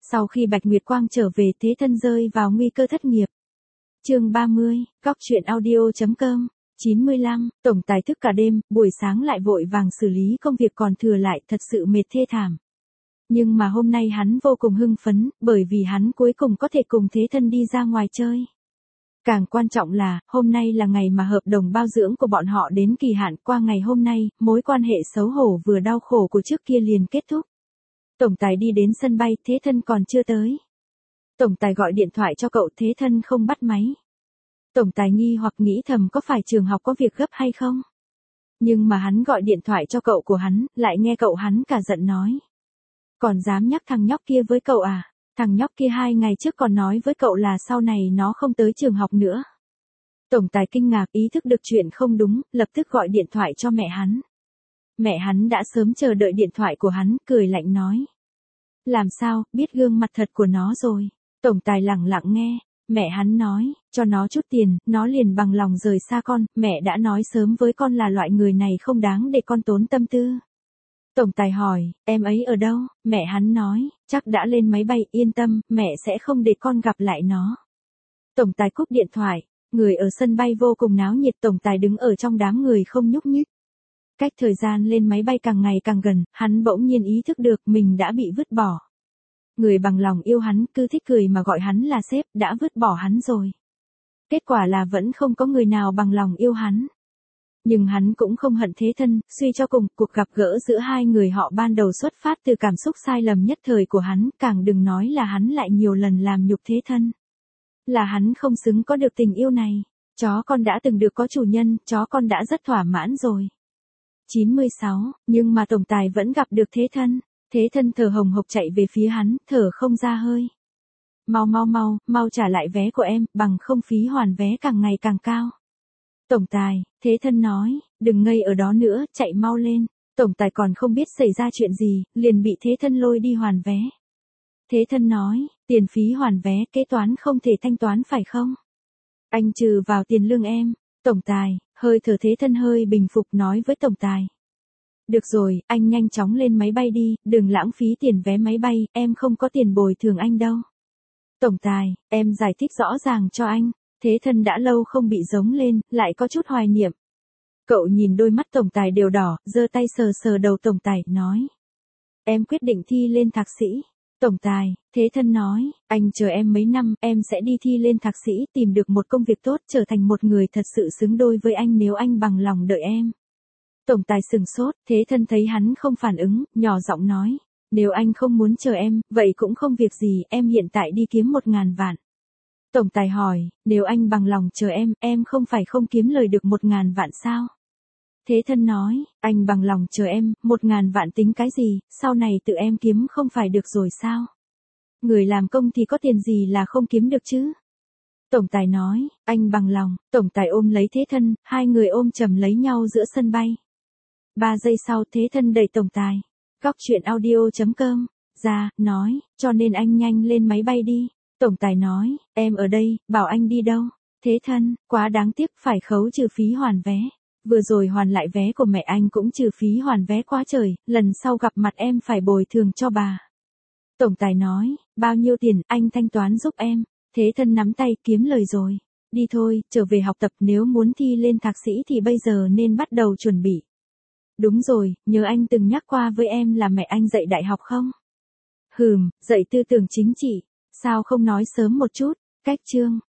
Sau khi Bạch Nguyệt Quang trở về, Thế Thân rơi vào nguy cơ thất nghiệp. Chương 30, Góc truyện audio.com. 95, tổng tài thức cả đêm, buổi sáng lại vội vàng xử lý công việc còn thừa lại, thật sự mệt thê thảm. Nhưng mà hôm nay hắn vô cùng hưng phấn, bởi vì hắn cuối cùng có thể cùng Thế Thân đi ra ngoài chơi. Càng quan trọng là, hôm nay là ngày mà hợp đồng bao dưỡng của bọn họ đến kỳ hạn. Qua ngày hôm nay, mối quan hệ xấu hổ vừa đau khổ của trước kia liền kết thúc. Tổng tài đi đến sân bay, Thế Thân còn chưa tới. Tổng tài gọi điện thoại cho cậu, Thế Thân không bắt máy. Tổng tài nghi hoặc nghĩ thầm có phải trường học có việc gấp hay không. Nhưng mà hắn gọi điện thoại cho cậu của hắn, lại nghe cậu hắn cả giận nói. Còn dám nhắc thằng nhóc kia với cậu à? Thằng nhóc kia 2 ngày trước còn nói với cậu là sau này nó không tới trường học nữa. Tổng tài kinh ngạc, ý thức được chuyện không đúng, lập tức gọi điện thoại cho mẹ hắn. Mẹ hắn đã sớm chờ đợi điện thoại của hắn, cười lạnh nói. Làm sao, biết gương mặt thật của nó rồi. Tổng tài lẳng lặng nghe, mẹ hắn nói, cho nó chút tiền, nó liền bằng lòng rời xa con, mẹ đã nói sớm với con là loại người này không đáng để con tốn tâm tư. Tổng tài hỏi, em ấy ở đâu? Mẹ hắn nói, chắc đã lên máy bay, yên tâm, mẹ sẽ không để con gặp lại nó. Tổng tài cúp điện thoại, người ở sân bay vô cùng náo nhiệt, tổng tài đứng ở trong đám người không nhúc nhích. Cách thời gian lên máy bay càng ngày càng gần, hắn bỗng nhiên ý thức được mình đã bị vứt bỏ. Người bằng lòng yêu hắn, cứ thích cười mà gọi hắn là sếp, đã vứt bỏ hắn rồi. Kết quả là vẫn không có người nào bằng lòng yêu hắn. Nhưng hắn cũng không hận Thế Thân, suy cho cùng, cuộc gặp gỡ giữa hai người họ ban đầu xuất phát từ cảm xúc sai lầm nhất thời của hắn, càng đừng nói là hắn lại nhiều lần làm nhục Thế Thân. Là hắn không xứng có được tình yêu này. Chó con đã từng được có chủ nhân, chó con đã rất thỏa mãn rồi. 96, nhưng mà tổng tài vẫn gặp được Thế Thân. Thế Thân thở hồng hộc chạy về phía hắn, thở không ra hơi. Mau trả lại vé của em, bằng không phí hoàn vé càng ngày càng cao. Tổng tài, Thế Thân nói, đừng ngây ở đó nữa, chạy mau lên. Tổng tài còn không biết xảy ra chuyện gì, liền bị Thế Thân lôi đi hoàn vé. Thế Thân nói, tiền phí hoàn vé, kế toán không thể thanh toán phải không? Anh trừ vào tiền lương em. Tổng tài, hơi thở Thế Thân hơi bình phục nói với tổng tài. Được rồi, anh nhanh chóng lên máy bay đi, đừng lãng phí tiền vé máy bay, em không có tiền bồi thường anh đâu. Tổng tài, em giải thích rõ ràng cho anh. Thế Thân đã lâu không bị giống lên, lại có chút hoài niệm. Cậu nhìn đôi mắt tổng tài đều đỏ, giơ tay sờ sờ đầu tổng tài, nói. Em quyết định thi lên thạc sĩ. Tổng tài, Thế Thân nói, anh chờ em mấy năm, em sẽ đi thi lên thạc sĩ, tìm được một công việc tốt, trở thành một người thật sự xứng đôi với anh nếu anh bằng lòng đợi em. Tổng tài sừng sốt, Thế Thân thấy hắn không phản ứng, nhỏ giọng nói. Nếu anh không muốn chờ em, vậy cũng không việc gì, em hiện tại đi kiếm 1.000 vạn. Tổng tài hỏi, nếu anh bằng lòng chờ em không phải không kiếm lời được 1.000 vạn sao? Thế Thân nói, anh bằng lòng chờ em, 1.000 vạn tính cái gì, sau này tự em kiếm không phải được rồi sao? Người làm công thì có tiền gì là không kiếm được chứ? Tổng tài nói, anh bằng lòng, tổng tài ôm lấy Thế Thân, hai người ôm chầm lấy nhau giữa sân bay. 3 giây sau Thế Thân đẩy tổng tài. Góc truyện audio.com ra, nói, cho nên anh nhanh lên máy bay đi. Tổng tài nói, em ở đây, bảo anh đi đâu. Thế Thân, quá đáng tiếc, phải khấu trừ phí hoàn vé. Vừa rồi hoàn lại vé của mẹ anh cũng trừ phí hoàn vé quá trời, lần sau gặp mặt em phải bồi thường cho bà. Tổng tài nói, bao nhiêu tiền, anh thanh toán giúp em. Thế Thân nắm tay, kiếm lời rồi. Đi thôi, trở về học tập, nếu muốn thi lên thạc sĩ thì bây giờ nên bắt đầu chuẩn bị. Đúng rồi, nhớ anh từng nhắc qua với em là mẹ anh dạy đại học không? Dạy tư tưởng chính trị. Sao không nói sớm một chút? Cách chương.